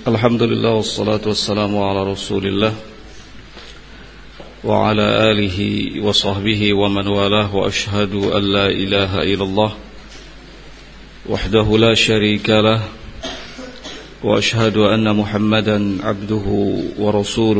Alhamdulillah wassalatu wassalamu ala Rasulillah wa ala alihi wa sahbihi wa man walah wa ashhadu an la ilaha illallah wahdahu la syarika lah wa ashhadu anna Muhammadan abduhu wa rasuluh.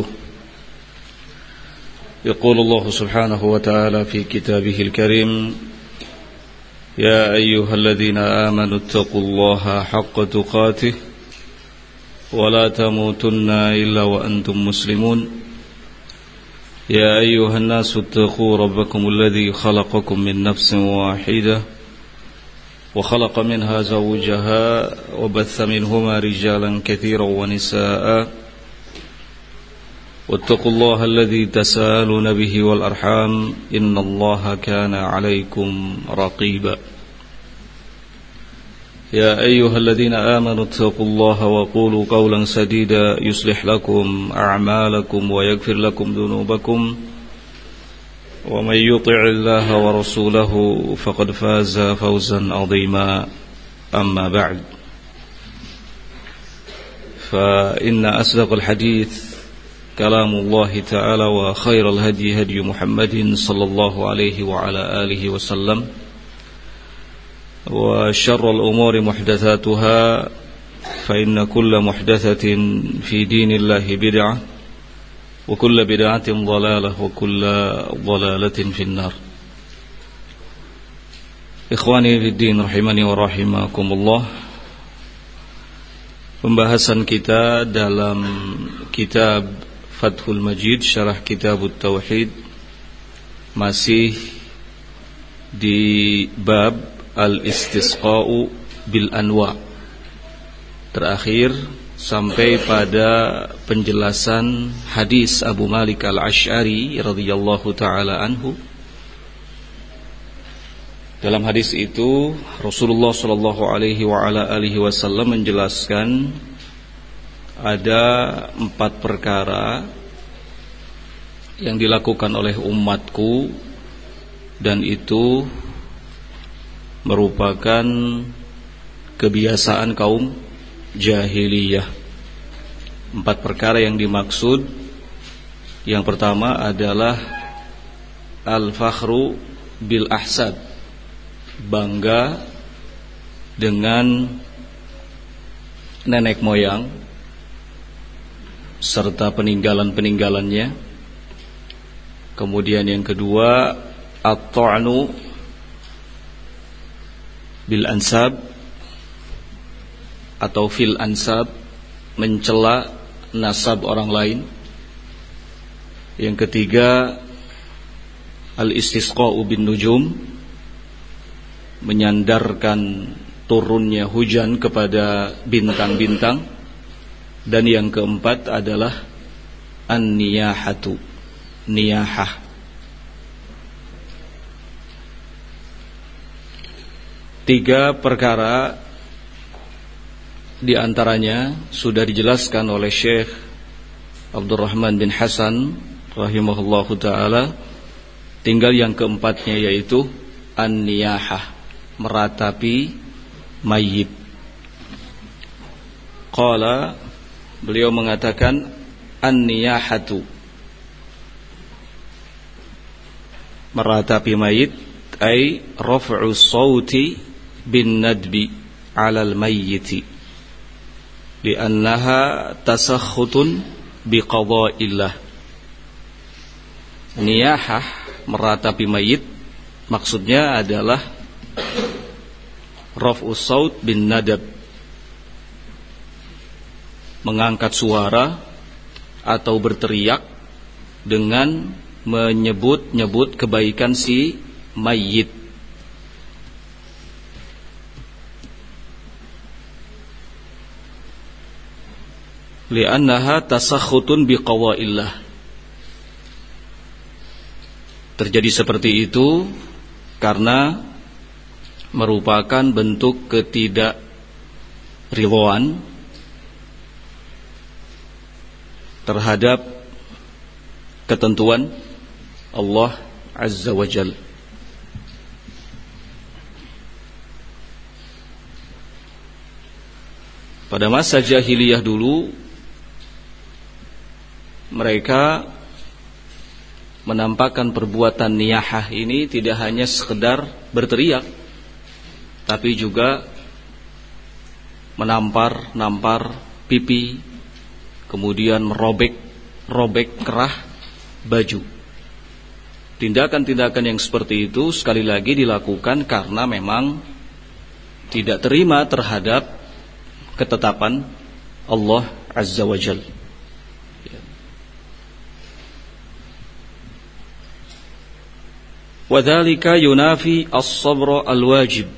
Yaqulu Allah subhanahu wa ta'ala fi kitabihil karim, ya ayyuhalladzina amanu ittaqullaha haqqa tuqatih wa la tamutunna illa wa antum muslimun. Ya ayyuhan nasu ittaqu rabbakum alladzi khalaqakum min nafsin wahidah wa khalaqa minha zawjaha wa batha minhuma rijalan katsiran wa nisaa'a wattaqullaha alladzi tasaaluna bihi wal arham innallaha kana 'alaykum raqiba. يا أيها الذين آمنوا اتقوا الله وقولوا قولا سديدا يصلح لكم أعمالكم ويغفر لكم ذنوبكم ومن يطع الله ورسوله فقد فاز فوزا عظيما. أما بعد، فإن أصدق الحديث كلام الله تعالى وخير الهدي هدي محمد صلى الله عليه وعلى آله وسلم وشر الأمور محدثاتها فإن كل محدثة في دين الله بدعة وكل بدعة ضلالة وكل ضلالة في النار. Ikhwani fi din rahimani wa rahimakumullah. Pembahasan kita dalam kitab Fathul Majid Syarah Kitabut Tauhid masih di bab Al-Istisqa'u bil Anwa. Terakhir sampai pada penjelasan hadis Abu Malik Al-Asy'ari radhiyallahu taala anhu. Dalam hadis itu Rasulullah sallallahu alaihi wa ala alihi wasallam menjelaskan ada 4 perkara yang dilakukan oleh umatku dan itu merupakan kebiasaan kaum jahiliyah. 4 perkara yang dimaksud, yang pertama adalah al-fakhru bil ahsad, bangga dengan nenek moyang serta peninggalan-peninggalannya. Kemudian yang kedua, at-ta'nu bil ansab atau fil ansab, mencela nasab orang lain. Yang ketiga, al-istisqa'u bin nujum, menyandarkan turunnya hujan kepada bintang-bintang. Dan yang keempat adalah an-niyahatu, niyahah. 3 perkara di antaranya sudah dijelaskan oleh Syekh Abdurrahman bin Hasan rahimahullahu ta'ala. Tinggal yang keempatnya, yaitu an-niyahah, meratapi mayit. Qala, beliau mengatakan, an-niyahatu, meratapi mayit, ay raf'u sawti bin nadbi 'alal mayyiti li'annaha tasakhutun biqada'illah. Niyahah, meratapi mayit, maksudnya adalah raf'u saut bin nadab, mengangkat suara atau berteriak dengan menyebut-nyebut kebaikan si mayit. Li'annaha tasakhutun biqawa'illah. Terjadi seperti itu karena merupakan bentuk ketidakridhaan terhadap ketentuan Allah Azza wa Jalla. Pada masa jahiliyah dulu, mereka menampakkan perbuatan niyahah ini tidak hanya sekedar berteriak, tapi juga menampar pipi, kemudian merobek kerah baju. Tindakan-tindakan yang seperti itu sekali lagi dilakukan karena memang tidak terima terhadap ketetapan Allah Azza wa Jalla. Wadzalika yunafi as-sabra al-wajib.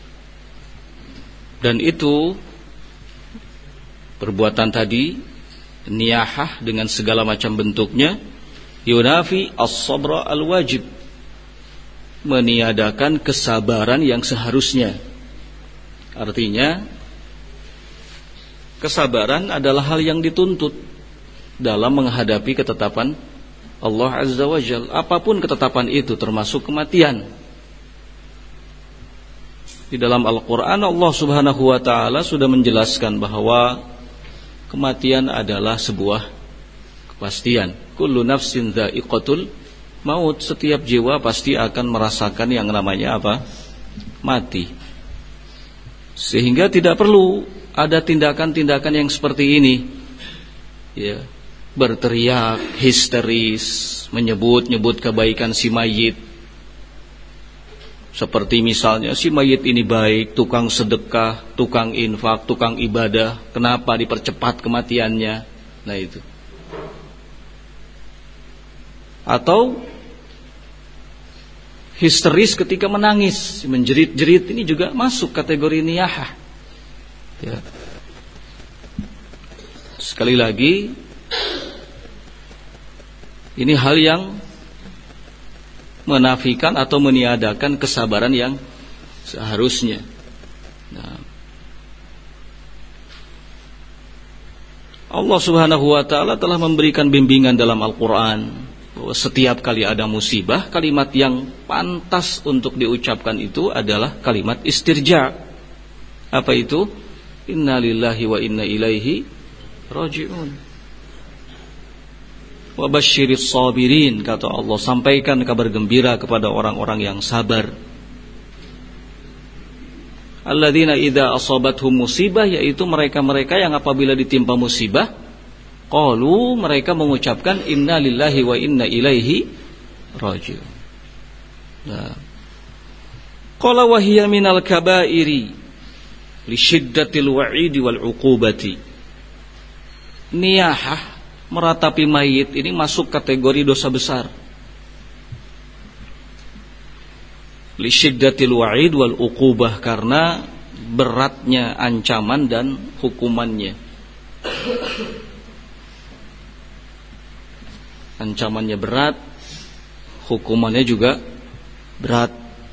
Dan itu perbuatan tadi, niyahah dengan segala macam bentuknya, yunafi as-sabra al-wajib, meniadakan kesabaran yang seharusnya. Artinya kesabaran adalah hal yang dituntut dalam menghadapi ketetapan Allah Azza wa Jalla. Apapun ketetapan itu, termasuk kematian. Di dalam Al-Quran Allah Subhanahu wa ta'ala sudah menjelaskan bahwa kematian adalah sebuah kepastian. Kullu nafsin dha'iqatul maut. Setiap jiwa pasti akan merasakan yang namanya apa? Mati. Sehingga tidak perlu ada tindakan-tindakan yang seperti ini, ya, berteriak, histeris, menyebut-nyebut kebaikan si mayit. Seperti misalnya si mayit ini baik, tukang sedekah, tukang infak, tukang ibadah, kenapa dipercepat kematiannya? Nah itu. Atau histeris ketika menangis, menjerit-jerit, ini juga masuk kategori niyahah. Ya. Sekali lagi, ini hal yang menafikan atau meniadakan kesabaran yang seharusnya. Nah, Allah Subhanahu wa ta'ala telah memberikan bimbingan dalam Al-Quran bahwa setiap kali ada musibah, kalimat yang pantas untuk diucapkan itu adalah kalimat istirja. Apa itu? Inna lillahi wa inna ilaihi raji'un. Wa basyiris sabirin, kata Allah, sampaikan kabar gembira kepada orang-orang yang sabar. Alladzina idza asabathum musibah, yaitu mereka-mereka yang apabila ditimpa musibah, qalu, mereka mengucapkan inna lillahi wa inna ilaihi raji'un. Nah, qala wa hiya minal kabairi li syiddatil wa'idi wal 'uqubati. Niyahah, meratapi mayit, ini masuk kategori dosa besar. Li syiddatil wa'id wal 'uqubah, karena beratnya ancaman dan hukumannya. Ancamannya berat, hukumannya juga berat.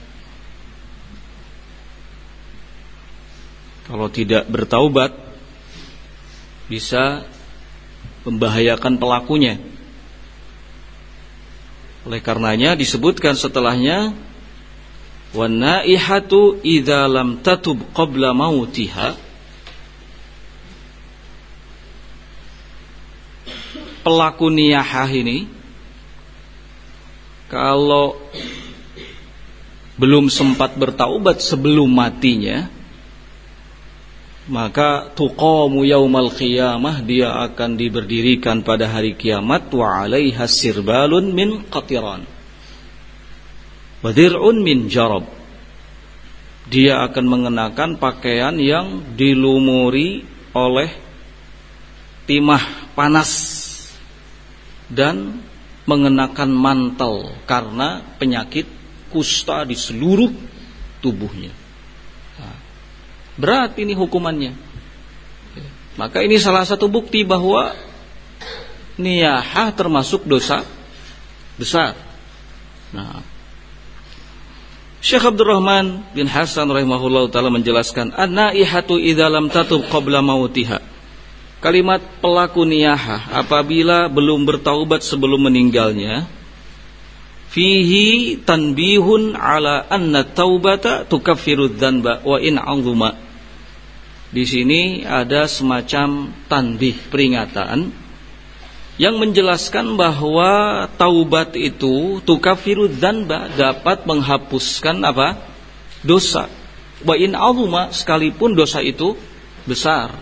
Kalau tidak bertaubat, bisa membahayakan pelakunya. Oleh karenanya disebutkan setelahnya, wan naihatu idza lam tatub qabla mautiha. Pelaku niyahah ini kalau belum sempat bertaubat sebelum matinya, maka tuqamu yaumal qiyamah, dia akan diberdirikan pada hari kiamat, wa 'alaiha sirbalun min qatiran wa dir'un min jarab. Dia akan mengenakan pakaian yang dilumuri oleh timah panas dan mengenakan mantel karena penyakit kusta di seluruh tubuhnya. Berat ini hukumannya. Maka ini salah satu bukti bahwa niyahah termasuk dosa besar. Nah, Syekh Abdurrahman bin Hasan rahimahullah ta'ala menjelaskan, an-naihatu idza lam tatub qabla mautiha. Kalimat pelaku niyahah apabila belum bertaubat sebelum meninggalnya, fihi tanbihun ala anna taubata tukaffiru dzanba wa in 'azuma. Di sini ada semacam tanbih, peringatan yang menjelaskan bahwa taubat itu tukaffiru dzanba, dapat menghapuskan apa? Dosa. Wa in azuma, sekalipun dosa itu besar.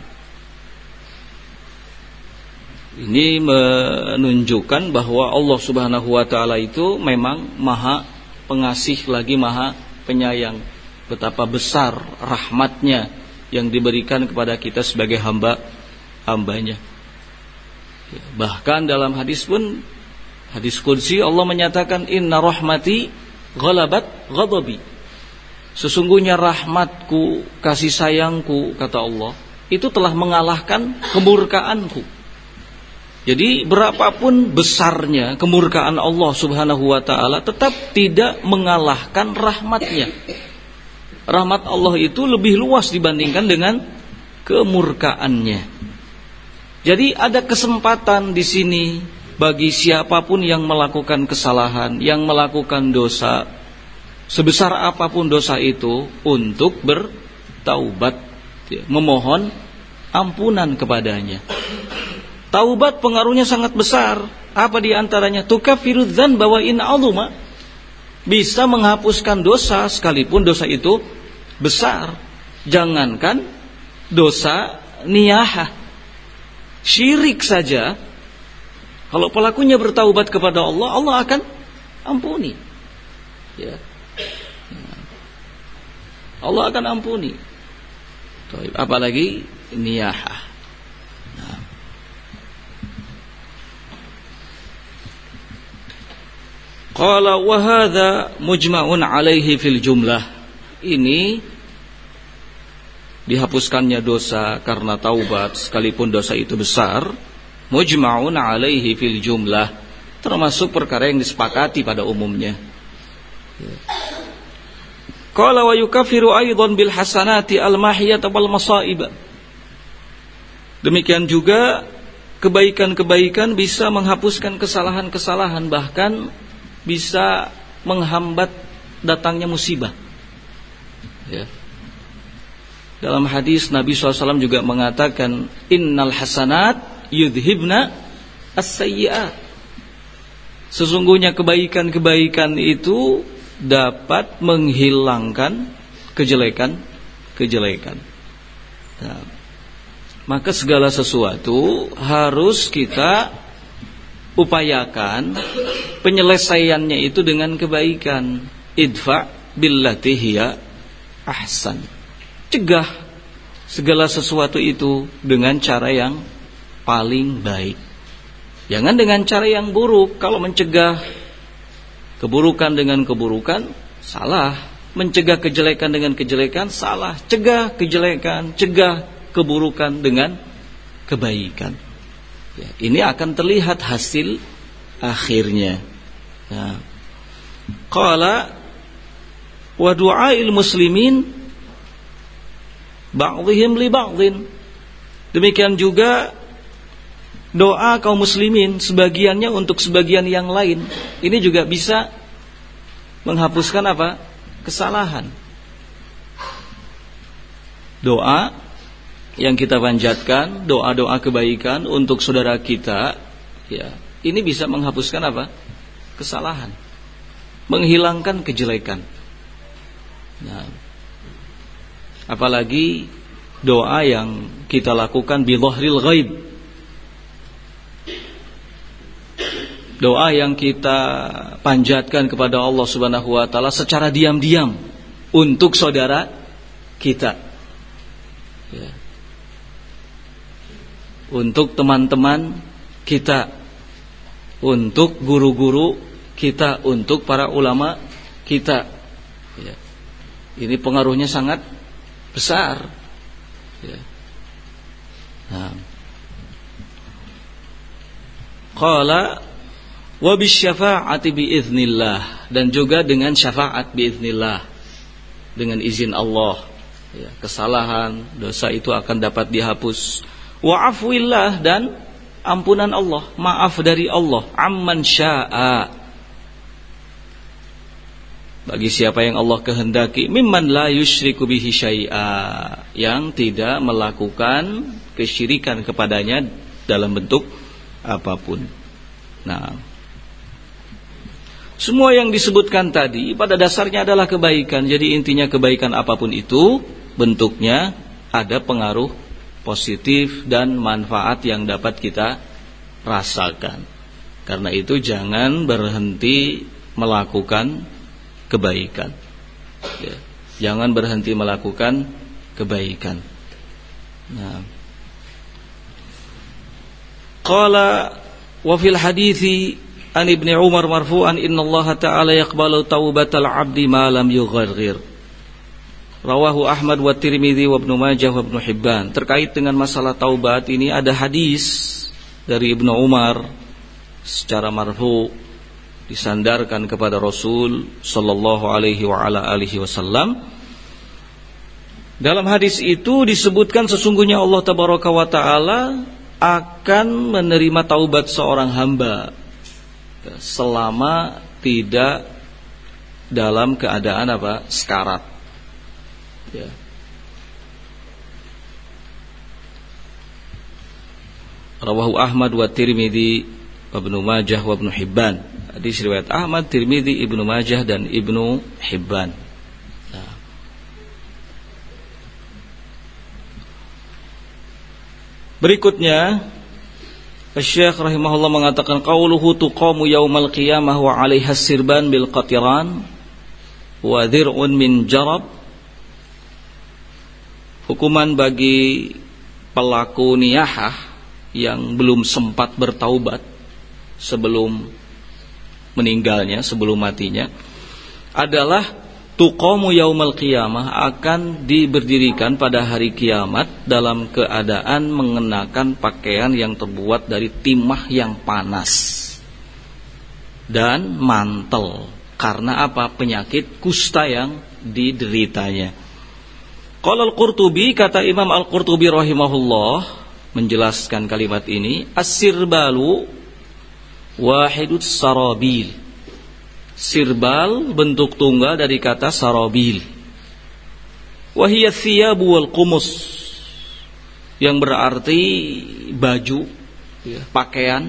Ini menunjukkan bahwa Allah Subhanahu wa taala itu memang Maha Pengasih lagi Maha Penyayang. Betapa besar rahmatnya yang diberikan kepada kita sebagai hambanya. Bahkan dalam hadis pun, hadis qudsi, Allah menyatakan inna rahmati ghalabat ghadabi. Sesungguhnya rahmatku, kasih sayangku, kata Allah, itu telah mengalahkan kemurkaanku. Jadi berapapun besarnya kemurkaan Allah Subhanahu wa taala, tetap tidak mengalahkan rahmatnya. Rahmat Allah itu lebih luas dibandingkan dengan kemurkaannya. Jadi ada kesempatan di sini bagi siapapun yang melakukan kesalahan, yang melakukan dosa, sebesar apapun dosa itu, untuk bertaubat, memohon ampunan kepadanya. Taubat pengaruhnya sangat besar. Apa di antaranya? Tukaffiru dzanba wa in azuma, bisa menghapuskan dosa sekalipun dosa itu besar. Jangankan dosa niyahah, syirik saja, kalau pelakunya bertaubat kepada Allah, Allah akan ampuni. Ya. Allah akan ampuni. Apalagi niyahah. Nah. Qala wa hadza mujma'un 'alaihi fil jumlah. Ini dihapuskannya dosa karena taubat sekalipun dosa itu besar, mujma'un 'alaihi fil jumlah, termasuk perkara yang disepakati pada umumnya. Qala wa yukaffiru aidan bil hasanati al mahiyata wal masaib. Demikian juga kebaikan-kebaikan bisa menghapuskan kesalahan-kesalahan, bahkan bisa menghambat datangnya musibah. Ya. Dalam hadis Nabi SAW juga mengatakan, innal hasanat yudhibna as-sayyi'at. Sesungguhnya kebaikan-kebaikan itu dapat menghilangkan kejelekan-kejelekan. Nah, maka segala sesuatu harus kita upayakan penyelesaiannya itu dengan kebaikan. Idfa billati hiya ahsan. Cegah segala sesuatu itu dengan cara yang paling baik. Jangan dengan cara yang buruk. Kalau mencegah keburukan dengan keburukan, salah. Mencegah kejelekan dengan kejelekan, salah. Cegah kejelekan, cegah keburukan dengan kebaikan. Ya, ini akan terlihat hasil akhirnya. Ya. Qala wa du'ail muslimin ba'dihim li ba'dhin. Demikian juga doa kaum muslimin sebagiannya untuk sebagian yang lain. Ini juga bisa menghapuskan apa? Kesalahan. Doa yang kita panjatkan, doa-doa kebaikan untuk saudara kita, ya, ini bisa menghapuskan apa? Kesalahan, menghilangkan kejelekan. Nah, apalagi doa yang kita lakukan bi dhahril ghaib, doa yang kita panjatkan kepada Allah Subhanahu wa taala secara diam-diam untuk saudara kita, ya, untuk teman-teman kita, untuk guru-guru kita, untuk para ulama kita, ya. Ini pengaruhnya sangat besar, ya. Nah. Qala wa bisyafa'ati biiznillah, dan juga dengan syafaat biiznillah, dengan izin Allah, ya, kesalahan, dosa itu akan dapat dihapus. Wa afwillah, dan ampunan Allah, maaf dari Allah, amman sya'a, Bagi siapa yang Allah kehendaki, mimman la yusyriku bihi syai'a, yang tidak melakukan kesyirikan kepadanya dalam bentuk apapun. Nah, semua yang disebutkan tadi pada dasarnya adalah kebaikan. Jadi intinya kebaikan apapun itu, bentuknya ada pengaruh positif dan manfaat yang dapat kita rasakan. Karena itu jangan berhenti melakukan kebaikan. Ya, jangan berhenti melakukan kebaikan. Nah, qala wa fil hadithi an Ibnu Umar marfu'an innallaha ta'ala yaqbalu taubatal 'abdi ma lam yugharghir. Rawahu Ahmad wa Tirmidzi wa Ibnu Majah wa Ibnu Hibban. Terkait dengan masalah taubat ini ada hadis dari Ibnu Umar secara marfu' disandarkan kepada Rasul sallallahu alaihi wa ala alihi wasallam. Dalam hadis itu disebutkan sesungguhnya Allah tabaraka wa taala akan menerima taubat seorang hamba selama tidak dalam keadaan sekarat. Ya. Rawahu Ahmad wa Tirmidzi wa Ibnu Majah wa Ibnu Hibban. Hadis riwayat Ahmad, Tirmidzi, Ibnu Majah dan Ibnu Hibban. Nah. Berikutnya Syekh rahimahullah mengatakan qauluhu tuqamu yaumal qiyamah wa 'alaiha sirban bil qatiran wa dhir'un min jarab. Hukuman bagi pelaku niyahah yang belum sempat bertaubat sebelum meninggalnya, sebelum matinya, adalah tuqamu yaumal qiyamah, akan diberdirikan pada hari kiamat dalam keadaan mengenakan pakaian yang terbuat dari timah yang panas dan mantel. Karena apa? Penyakit kusta yang dideritanya. Qala Al-Qurtubi, kata Imam Al-Qurtubi rahimahullah menjelaskan kalimat ini, as-sirbalu wahidut sarabil. Sirbal bentuk tunggal dari kata sarabil. Wahiyat thiyabu wal qumus, yang berarti baju, ya, pakaian.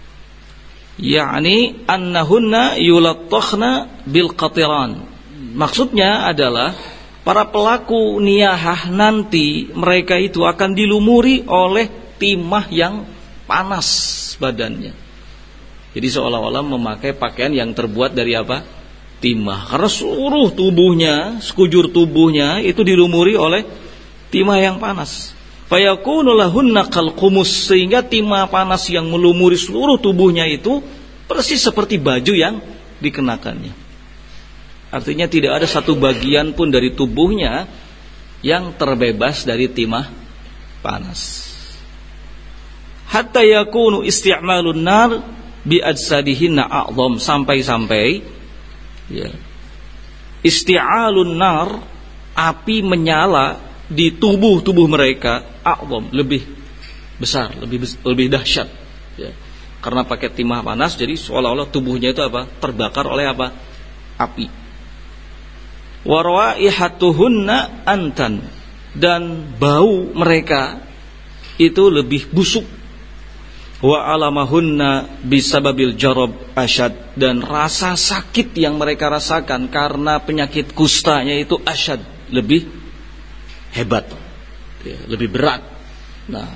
Yakni annahunna yulattakhna bil qatiran. Maksudnya adalah para pelaku niyahah nanti mereka itu akan dilumuri oleh timah yang panas badannya. Jadi seolah-olah memakai pakaian yang terbuat dari apa? Timah. Karena seluruh tubuhnya, sekujur tubuhnya itu dilumuri oleh timah yang panas. Fayakunu lahunna kal qumus, sehingga timah panas yang melumuri seluruh tubuhnya itu persis seperti baju yang dikenakannya. Artinya tidak ada satu bagian pun dari tubuhnya yang terbebas dari timah panas. Hatta yakunu isti'malun nar bi ajsadihinna a'dham, sampai-sampai ya, isti'alun nar, api menyala di tubuh mereka, a'dham, lebih besar, lebih dahsyat ya. Karena pakai timah panas, jadi seolah-olah tubuhnya itu terbakar oleh api. Wa rawaihatuhunna antan, dan bau mereka itu lebih busuk. Wa alamahunna bisababil jarab asyad, dan rasa sakit yang mereka rasakan karena penyakit kustanya itu asyad, lebih hebat ya, lebih berat. Nah,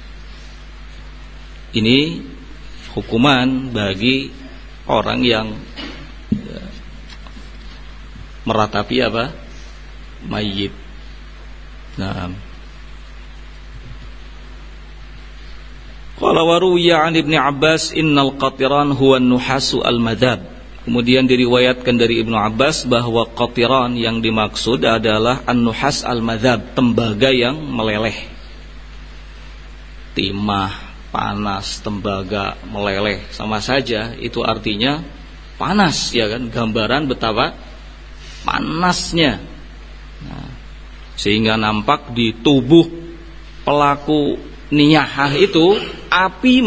ini hukuman bagi orang yang ya, meratapi mayit. Nah, qala wa ruwiya 'an Ibnu Abbas innal qatiran huwa an-nuhasu al-madhab. Kemudian diriwayatkan dari Ibnu Abbas bahwa qatiran yang dimaksud adalah an-nuhas al-madhab, tembaga yang meleleh. Timah panas, tembaga meleleh, sama saja itu artinya panas ya kan, gambaran betapa panasnya. Nah, sehingga nampak di tubuh pelaku niyahah itu api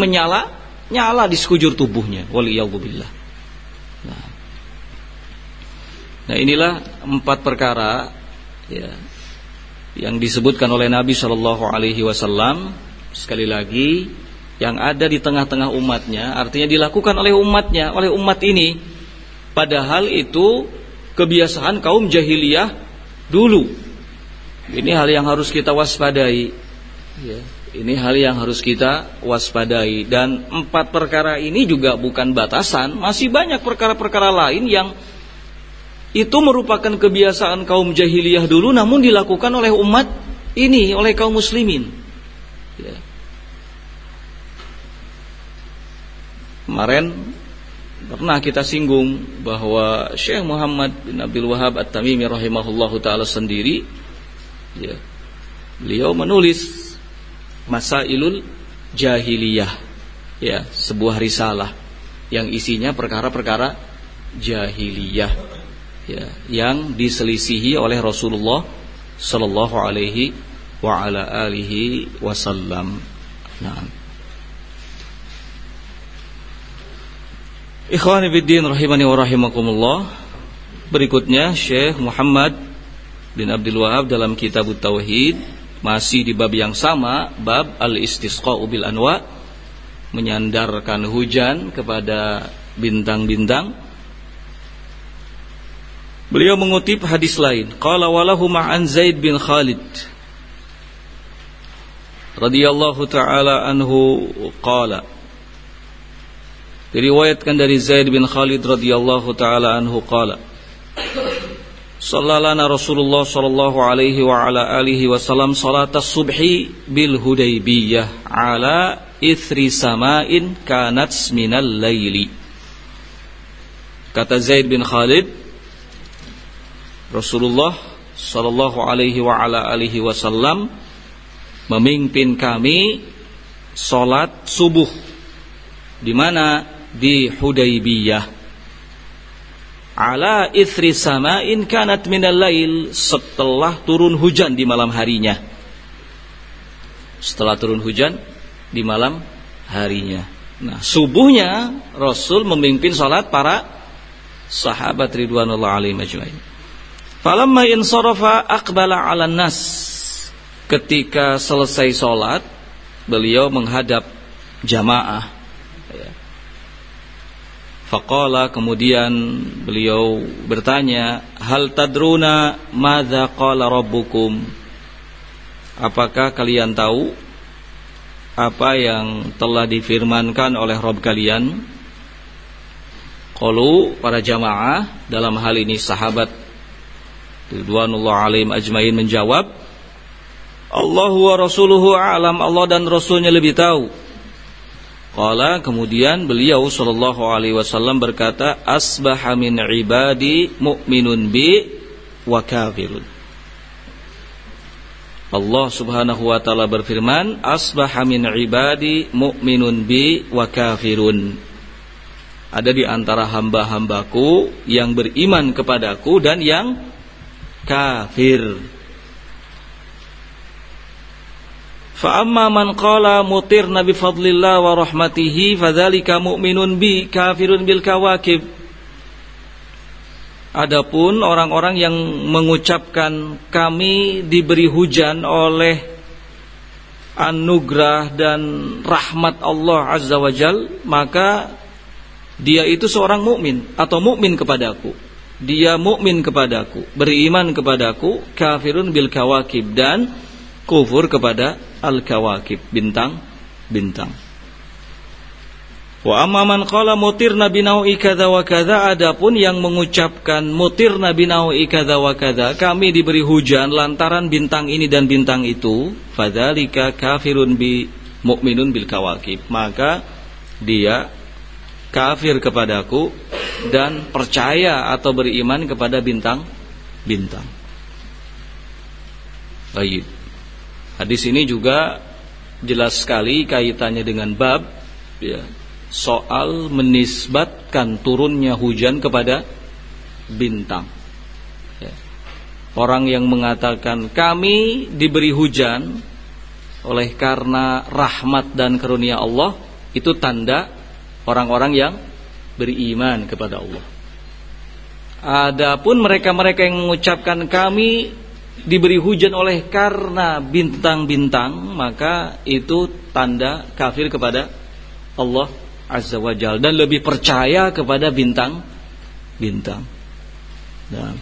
nyala di sekujur tubuhnya. Waliyadzubillah. Nah, Nah, inilah 4 perkara ya, yang disebutkan oleh Nabi Shallallahu Alaihi Wasallam. Sekali lagi, yang ada di tengah-tengah umatnya, artinya dilakukan oleh umatnya, oleh umat ini. Padahal itu kebiasaan kaum jahiliyah dulu. Ini hal yang harus kita waspadai ya. Ini hal yang harus kita waspadai. Dan 4 perkara ini juga bukan batasan. Masih banyak perkara-perkara lain yang itu merupakan kebiasaan kaum jahiliyah dulu, namun dilakukan oleh umat ini, oleh kaum muslimin ya. Kemarin pernah kita singgung bahwa Syekh Muhammad bin Abdul Wahhab At-Tamimi rahimahullahu ta'ala sendiri ya, beliau menulis Masailul Jahiliyah ya, sebuah risalah yang isinya perkara-perkara jahiliyah ya, yang diselisihi oleh Rasulullah sallallahu alaihi wa ala alihi wasallam. Nah, ikhwani fiddin rahimani wa rahimakumullah. Berikutnya Syekh Muhammad bin Abdul Wahhab dalam Kitab Tauhid, masih di bab yang sama, bab al-istisqa'u bil anwa, menyandarkan hujan kepada bintang-bintang. Beliau mengutip hadis lain, qala walahu ma'an Zaid bin Khalid radhiyallahu ta'ala anhu qala, diriwayatkan dari Zaid bin Khalid radhiyallahu taala anhu qala, shallallana Rasulullah sallallahu alaihi wa ala alihi wasallam salatas subhi bil Hudaybiyah ala ithri sama'in kanat minal laili. Kata Zaid bin Khalid, Rasulullah sallallahu alaihi wa ala alihi wasallam memimpin kami salat subuh di mana? Di Hudaybiyah, ala ithri sama'in kanat minal lail, setelah turun hujan di malam harinya. Setelah turun hujan di malam harinya. Nah, subuhnya Rasul memimpin salat para sahabat ridwanullah alaihim ajmain. Falamma insarafa aqbala 'alan nas. Ketika selesai salat, beliau menghadap jamaah. Faqala, kemudian beliau bertanya, hal tadruna madza qala rabbukum, apakah kalian tahu apa yang telah difirmankan oleh Rabb kalian? Qalu, para jamaah, dalam hal ini sahabat ridwanullah alaihim ajmain menjawab, Allahu wa rasuluhu a'lam, Allah dan Rasulnya lebih tahu. Qala, kemudian beliau sallallahu alaihi wasallam berkata, asbaha min ibadi mu'minun bi wa kafirun. Allah subhanahu wa ta'ala berfirman, asbaha min ibadi mu'minun bi wa kafirun. Ada di antara hamba-hambaku yang beriman kepadaku dan yang kafir. Fa amma man qala mutirna bi fadlillah wa rahmatihi fadzalika mu'minun bi kafirun bil kawakib. Adapun orang-orang yang mengucapkan kami diberi hujan oleh anugerah dan rahmat Allah azza wajal, maka dia itu seorang mukmin atau mukmin kepadaku. Dia mukmin kepadaku, beriman kepadaku, kafirun bil kawakib, dan kufur kepada al-kawakib, bintang-bintang. Wa amma man qala mutirna binau'i kadza wa kadza, adapun yang mengucapkan mutirna binau'i kadza wa kadza, kami diberi hujan lantaran bintang ini dan bintang itu, fadzalika kafirun bi mu'minun bil kawakib, maka dia kafir kepadaku dan percaya atau beriman kepada bintang-bintang. Baik. Hadis ini juga jelas sekali kaitannya dengan bab ya, soal menisbatkan turunnya hujan kepada bintang ya. Orang yang mengatakan kami diberi hujan oleh karena rahmat dan karunia Allah, itu tanda orang-orang yang beriman kepada Allah. Adapun mereka-mereka yang mengucapkan kami diberi hujan oleh karena bintang-bintang, maka itu tanda kafir kepada Allah Azza wa Jalla dan lebih percaya kepada bintang-bintang. Nah,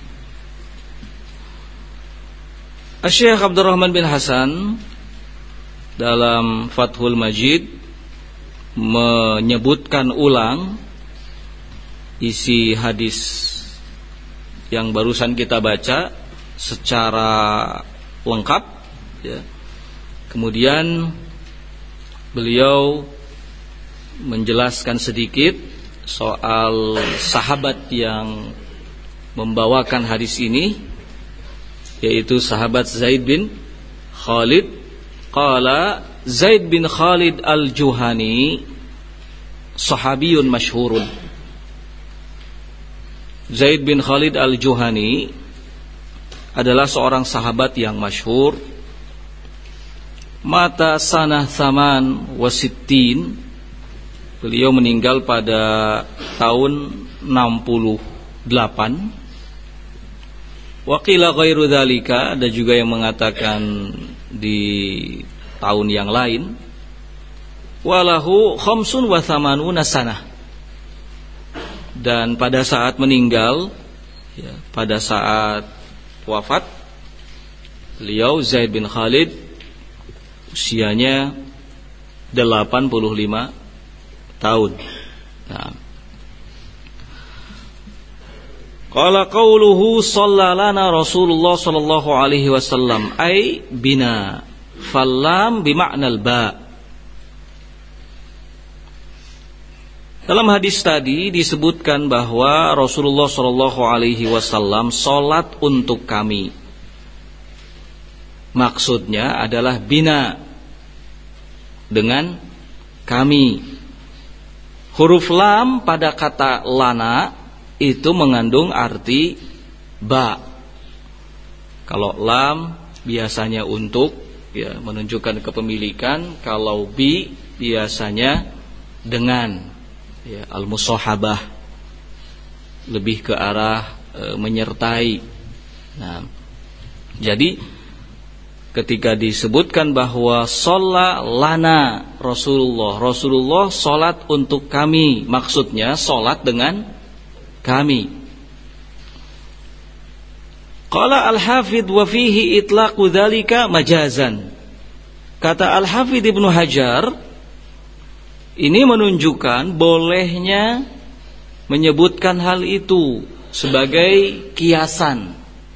Syekh Abdurrahman bin Hasan dalam Fathul Majid menyebutkan ulang isi hadis yang barusan kita baca secara lengkap, ya. Kemudian beliau menjelaskan sedikit soal sahabat yang membawakan hadis ini, yaitu sahabat Zaid bin Khalid. Qala Zaid bin Khalid al-Juhani sahabiyun masyhurun. Zaid bin Khalid al-Juhani adalah seorang sahabat yang masyhur. Mata sanah thaman wasittin. Beliau meninggal pada tahun 68. Wa qila ghairu dzalika, ada juga yang mengatakan di tahun yang lain. Walahu khamsun wa thamanuna sanah. Dan pada saat meninggal, ya, pada saat wafat, beliau Zaid bin Khalid usianya 85 tahun. Nah. Qala qauluhu sallalana Rasulullah sallallahu alaihi wasallam ay bina fallam bima'nal ba. Dalam hadis tadi disebutkan bahwa Rasulullah sallallahu alaihi wasallam salat untuk kami. Maksudnya adalah bina, dengan kami. Huruf lam pada kata lana itu mengandung arti ba. Kalau lam biasanya untuk, ya, menunjukkan kepemilikan. Kalau bi biasanya dengan, ya, al-musahabah, lebih ke arah menyertai. Nah, jadi ketika disebutkan bahwa shalla lana Rasulullah salat untuk kami, maksudnya salat dengan kami. Qala al-Hafidh wa fihi itlaqu dzalika majazan. Kata Al-Hafidh Ibnu Hajar, ini menunjukkan bolehnya menyebutkan hal itu sebagai kiasan.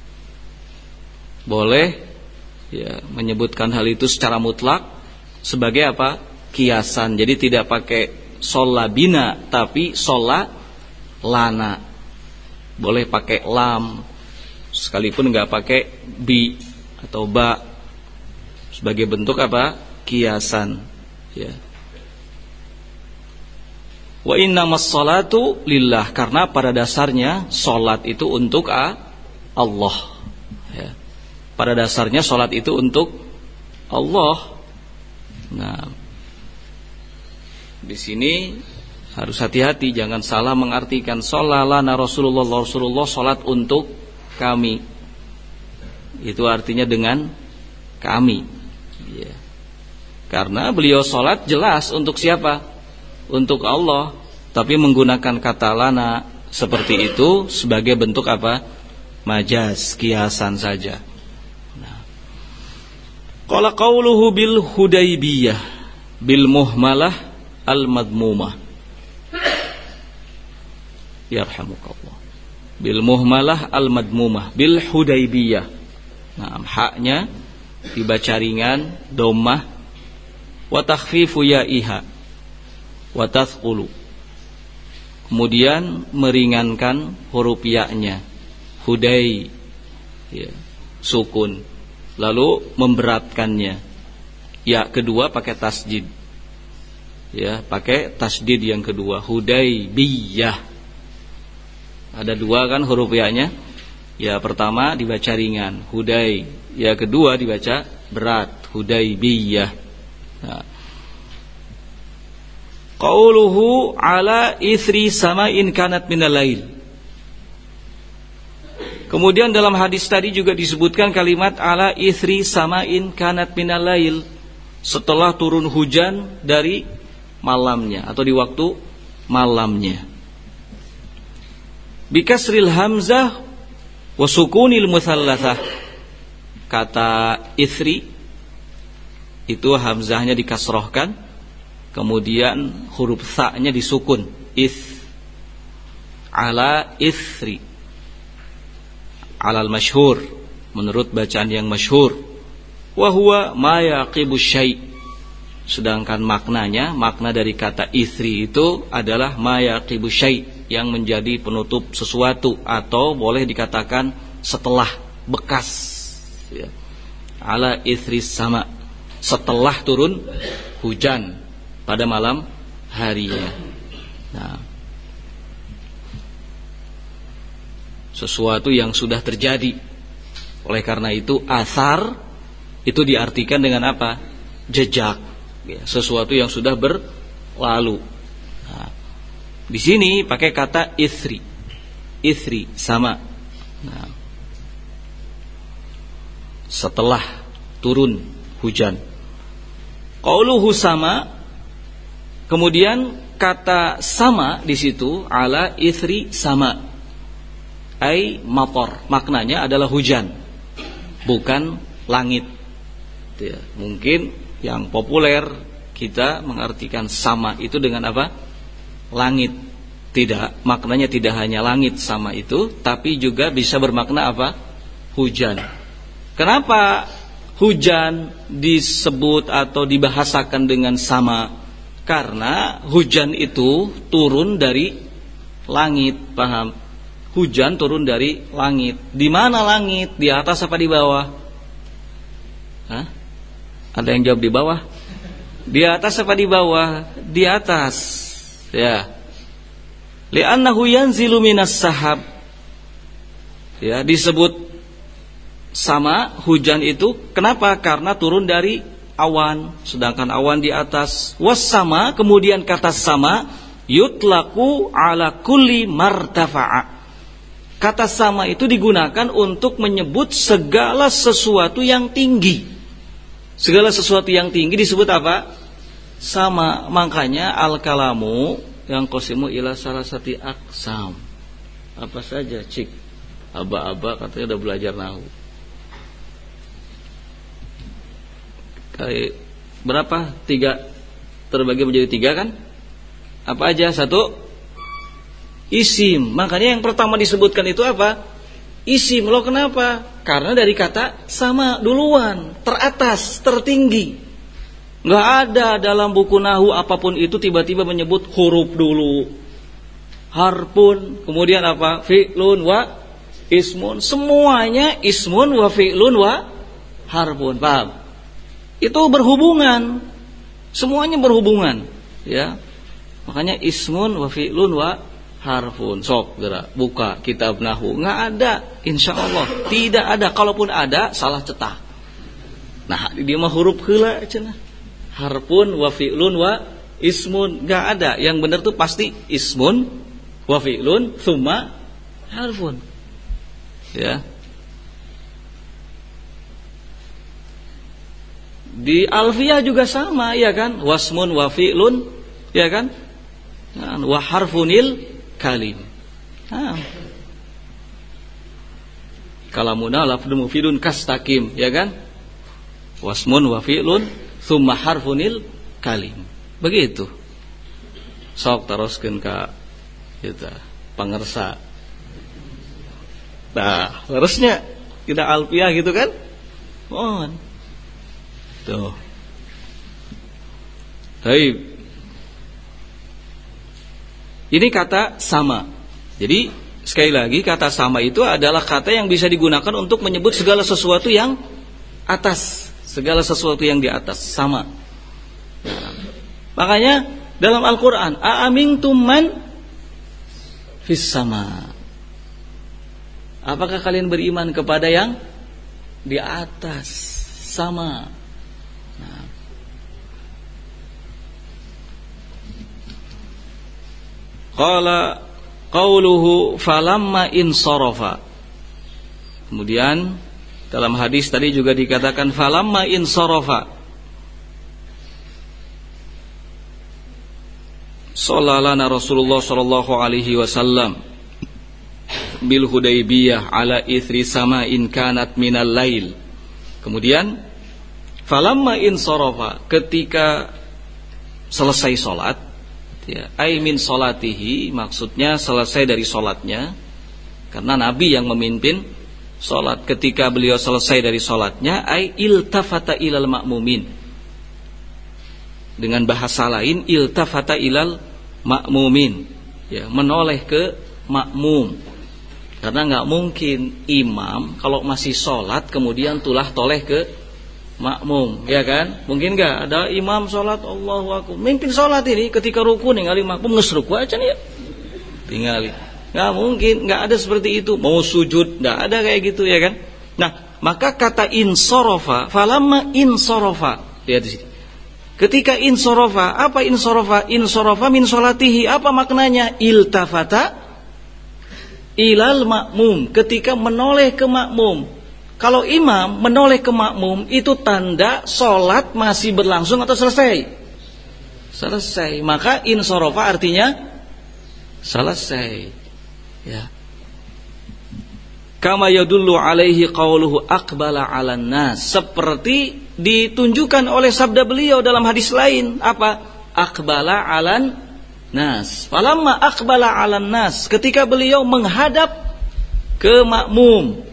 Boleh, ya, menyebutkan hal itu secara mutlak sebagai apa? Kiasan. Jadi tidak pakai sholla bina, tapi sholla lana. Boleh pakai lam, sekalipun nggak pakai bi atau ba, sebagai bentuk apa? Kiasan, ya. Wa innamas salatu lillah, karena pada dasarnya salat itu untuk Allah, ya. Pada dasarnya salat itu untuk Allah. Nah, di sini harus hati-hati, jangan salah mengartikan shollalana Rasulullah salat untuk kami. Itu artinya dengan kami, ya. Karena beliau salat jelas untuk siapa? Untuk Allah, tapi menggunakan kata lana seperti itu sebagai bentuk apa? Majaz, kiasan saja. Nah. Qala qauluhu bil Hudaybiyah bil muhmalah al madmumah. Yarhamukallah. Bil muhmalah al madmumah bil Hudaybiyah. Nah, haknya dibaca ringan, dhammah, wa takhfifu ya'iha wa tathqulu. Kemudian meringankan huruf ya-nya, hudai, ya, sukun. Lalu memberatkannya, ya kedua pakai tasdid, ya, pakai tasdid yang kedua, hudai biyah. Ada dua kan huruf ya-nya. Ya pertama dibaca ringan, hudai. Ya kedua dibaca berat, hudai biyah. Nah, qauluhu ala ithri sama'in kanat minal lail. Kemudian dalam hadis tadi juga disebutkan kalimat ala ithri sama'in kanat minal lail, setelah turun hujan dari malamnya atau di waktu malamnya. Bikasril hamzah wa sukunil mutsallatsah. Kata ithri itu hamzahnya dikasrohkan, kemudian huruf sa-nya disukun, ala ithri, alal masyhur, menurut bacaan yang masyhur. Wa huwa ma yaqibu syai'. Sedangkan makna dari kata ithri itu adalah ma yaqibu syai', yang menjadi penutup sesuatu, atau boleh dikatakan setelah, bekas, ya. Ala ithri sama, setelah turun hujan pada malam harinya. Nah, sesuatu yang sudah terjadi. Oleh karena itu athar itu diartikan dengan apa? Jejak, ya, sesuatu yang sudah berlalu. Nah, di sini pakai kata ithri sama. Nah, setelah turun hujan. Qauluhu sama, kemudian kata sama di situ ala ithri sama, ai mator, maknanya adalah hujan, bukan langit. Ya, mungkin yang populer kita mengartikan sama itu dengan apa? Langit. Tidak, maknanya tidak hanya langit sama itu, tapi juga bisa bermakna apa? Hujan. Kenapa hujan disebut atau dibahasakan dengan sama? Karena hujan itu turun dari langit, paham? Hujan turun dari langit. Di mana langit? Di atas apa di bawah? Hah? Ada yang jawab di bawah? Di atas apa di bawah? Di atas. Ya. Li'annahu yanzilu minas sahab. Ya, disebut sama hujan itu kenapa? Karena turun dari awan, sedangkan awan di atas. Was sama, kemudian kata sama yutlaku ala kulli martafa'a. Kata sama itu digunakan untuk menyebut segala sesuatu yang tinggi. Segala sesuatu yang tinggi disebut apa? Sama. Makanya al-kalamu yang qasimu ila salasati aqsam. Apa saja, cik? Aba-aba katanya udah belajar nahwu. Kali berapa? 3 terbagi menjadi 3 kan? Apa aja? 1 isim. Makanya yang pertama disebutkan itu apa? Isim. Loh kenapa? Karena dari kata sama duluan, teratas, tertinggi. Nggak ada dalam buku nahwu apapun itu tiba-tiba menyebut huruf dulu, harpun, kemudian apa? Fi'lun wa ismun. Semuanya ismun wa fi'lun wa harpun. Paham? Itu berhubungan, semuanya berhubungan, ya. Makanya ismun wa fi'lun wa harfun. Sok gerak buka kitab nahwu, nggak ada, insyaallah tidak ada. Kalaupun ada salah cetak. Nah dia mah huruf heula cenah, harfun wa fi'lun wa ismun, nggak ada. Yang benar tuh pasti ismun wa fi'lun tsumma harfun, ya. Di alfiyah juga sama, ya kan? Wasmun wa fi'lun, ya kan? Wa harfunil kalim. Kalamuna lafdun mufidun kastaqim, ya kan? Wasmun wa fi'lun tsumma harfunil kalim. Begitu. Sok teruskeun ka kita pangersa. Nah, harusnya kita alfiyah gitu kan? Mohon. Tuh. Baik. Ini kata sama. Jadi sekali lagi kata sama itu adalah kata yang bisa digunakan untuk menyebut segala sesuatu yang atas, segala sesuatu yang di atas, sama. Nah, makanya dalam Al-Qur'an, a'amintum man fis sama. Apakah kalian beriman kepada yang di atas, sama? Nah. Qala qauluhu falamma insarafa. Kemudian dalam hadis tadi juga dikatakan falamma insarafa sallalana Rasulullah sallallahu alaihi wasallam bil Hudaybiyah ala ithri sama'in kanat minal lail. Kemudian falamma insarafa, ketika selesai salat, ya, ai min salatihi, maksudnya selesai dari salatnya, karena Nabi yang memimpin salat. Ketika beliau selesai dari salatnya, ai iltafata ilal ma'mumin. Dengan bahasa lain, iltafata ilal ma'mumin, ya, menoleh ke makmum. Karena nggak mungkin imam kalau masih salat kemudian tulah toleh ke makmum, ya kan? Mungkin nggak ada imam salat Allahu akbar, mimpin salat ini ketika ruku ningali makmum geus ruku aja nih ya, tingali. Nggak mungkin, nggak ada seperti itu. Mau sujud nggak ada kayak gitu, ya kan? Nah, maka kata insorofa, falamma insorofa, lihat di sini. Ketika insorofa, apa insorofa? Insorofa min solatihi, apa maknanya? Iltafata ilal makmum, ketika menoleh ke makmum. Kalau imam menoleh ke makmum, itu tanda sholat masih berlangsung atau selesai? Selesai. Maka insorofa artinya selesai. Ya. Kama yadullu alaihi qauluhu aqbala 'alan nas, seperti ditunjukkan oleh sabda beliau dalam hadis lain, apa? Aqbala 'alan nas. Falamma aqbala 'alan nas, ketika beliau menghadap ke makmum.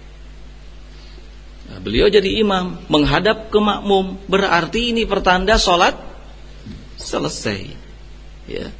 Nah, beliau jadi imam menghadap ke makmum, berarti ini pertanda salat selesai. Ya.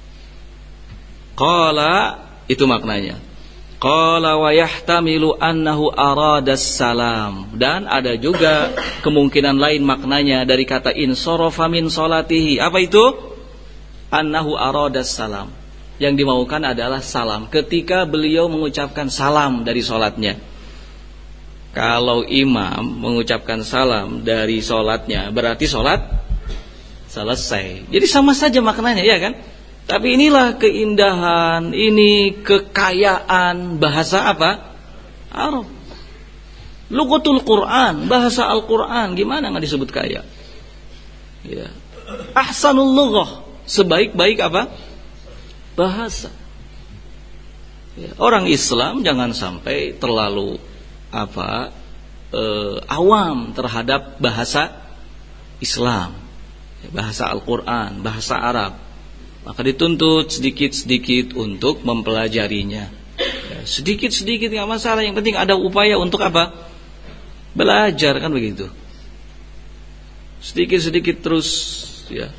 Qala, itu maknanya. Qala wa yahtamilu annahu aradas salam, dan ada juga kemungkinan lain maknanya dari kata insarafa min salatihi. Apa itu? Annahu aradas salam. Yang dimaukan adalah salam, ketika beliau mengucapkan salam dari salatnya. Kalau imam mengucapkan salam dari salatnya, berarti salat selesai. Jadi sama saja maknanya, ya kan? Tapi inilah keindahan, ini kekayaan bahasa apa? Arab. Lughatul Quran, bahasa Al-Quran, gimana nggak disebut kaya? Ya. Ahsanul lughah, sebaik-baik apa? Bahasa. Ya. Orang Islam jangan sampai terlalu awam terhadap bahasa Islam, bahasa Al-Quran, bahasa Arab. Maka dituntut sedikit-sedikit untuk mempelajarinya. Ya, sedikit-sedikit nggak masalah, yang penting ada upaya untuk apa? Belajar, kan begitu. Sedikit-sedikit terus, ya.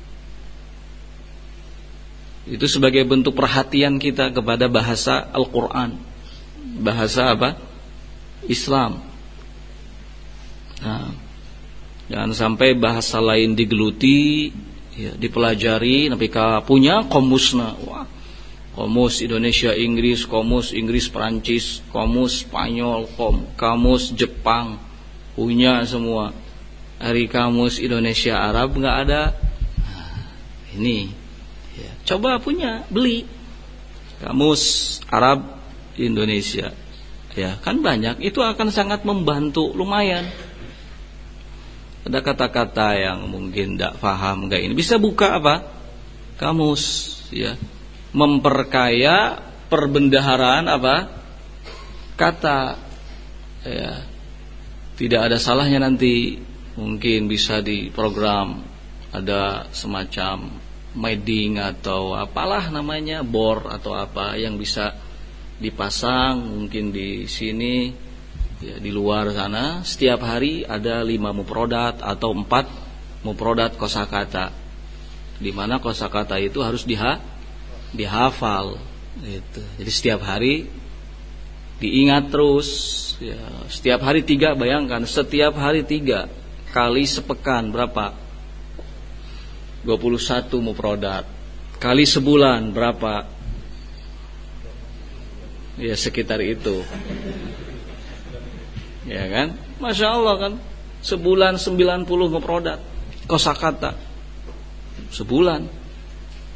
Itu sebagai bentuk perhatian kita kepada bahasa Al-Quran, bahasa apa? Islam. Nah, jangan sampai bahasa lain digeluti, ya, dipelajari, tapi punya komusna, wah, komus Indonesia Inggris, komus Inggris Perancis, komus Spanyol, kamus Jepang, punya semua. Hari kamus Indonesia Arab nggak ada. Nah, ini, ya, coba punya, beli kamus Arab Indonesia, ya kan banyak, itu akan sangat membantu, lumayan. Ada kata-kata yang mungkin tidak paham, enggak ini, bisa buka apa? Kamus, ya. Memperkaya perbendaharaan apa? Kata, ya. Tidak ada salahnya nanti, mungkin bisa di program ada semacam mading atau apalah namanya, bor atau apa yang bisa dipasang mungkin di sini. Ya, di luar sana setiap hari ada 5 mufrodat atau 4 mufrodat kosakata, di mana kosakata itu harus dihafal gitu. Jadi setiap hari diingat terus, ya, setiap hari 3, bayangkan setiap hari 3 kali sepekan berapa? 21 mufrodat. Kali sebulan berapa? Ya sekitar itu. Ya kan? Masya Allah kan, sebulan 90 mufrodat kosakata, sebulan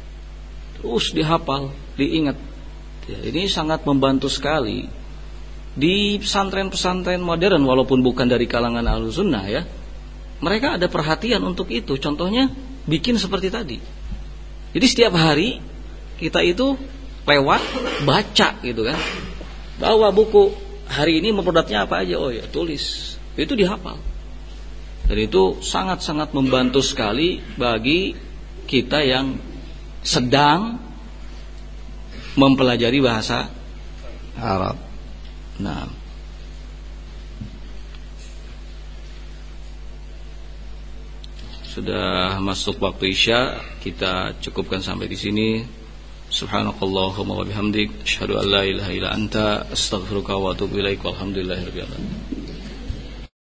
terus dihafal, diingat. Ya, ini sangat membantu sekali Di pesantren-pesantren modern, walaupun bukan dari kalangan Ahlussunnah ya, mereka ada perhatian untuk itu. Contohnya bikin seperti tadi. Jadi setiap hari kita itu lewat baca gitu kan, bawa buku, hari ini memproduknya apa aja, oh ya tulis, itu dihafal. Dan itu sangat-sangat membantu sekali bagi kita yang sedang mempelajari bahasa Arab. Nah, sudah masuk waktu Isya, kita cukupkan sampai di sini. Subhanakallahumma wa bihamdik, asyhadu an la ilaha illa anta, astaghfiruka wa atubu ilaik. Walhamdulillahirabbil alamin.